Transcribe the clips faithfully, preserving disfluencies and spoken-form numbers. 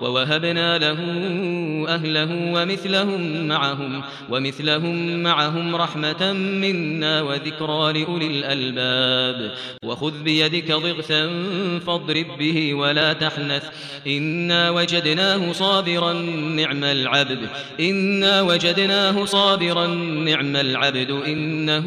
ووهبنا له أهله ومثلهم معهم ومثلهم معهم رحمة منا وذكرى لأولي الألباب وخذ بيدك ضغثا فاضرب به ولا تحنث إنا وجدناه صابرا نعم العبد إنا وجدناه صابرا نعم العبد إنه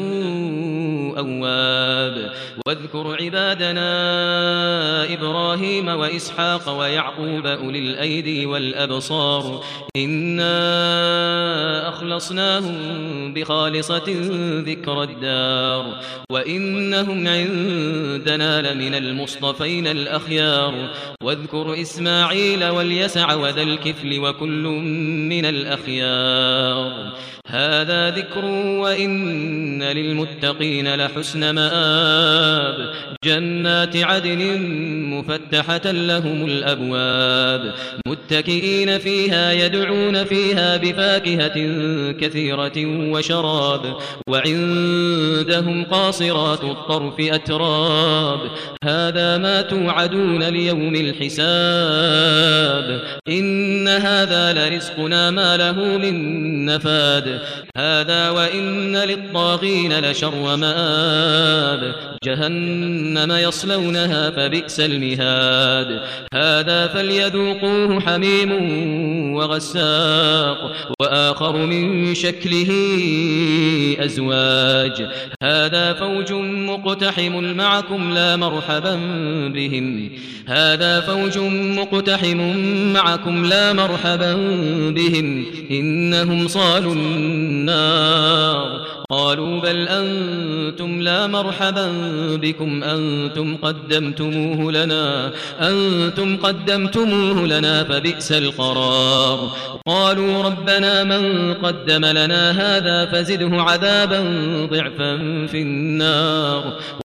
أواب واذكر عبادنا إبراهيم وإسحاق ويعقوب أولي الأيدي والأبصار إنا أخلصناهم بخالصة ذكر الدار وإنهم عندنا لمن المصطفين الأخيار واذكر إسماعيل واليسع وذا الكفل وكل من الأخيار هذا ذكر وإن للمتقين لحسن مآب جنات عدن مفتحة لهم الأبواب متكئين فيها يدعون فيها بفاكهة كثيرة وشراب وعندهم قاصرات الطرف أتراب هذا ما توعدون ليوم الحساب إن هذا لرزقنا ما له من نفاد هذا وإن للطاغين لشر مآب جهنم يصلونها فبئس المهاد هذا فليذوقوه حميم وغساق وآخر من شكله أزواج هذا فوج مقتحم معكم لا مرحبا بهم هذا فوج مقتحم معكم لا مرحبا بهم إنهم صالوا النار قالوا بل أنتم لا مرحبا بكم أنتم قدمتموه لنا أنتم قدمتموه لنا فبئس القرار قالوا ربنا من قدم لنا هذا فزده عذابا ضعفا في النار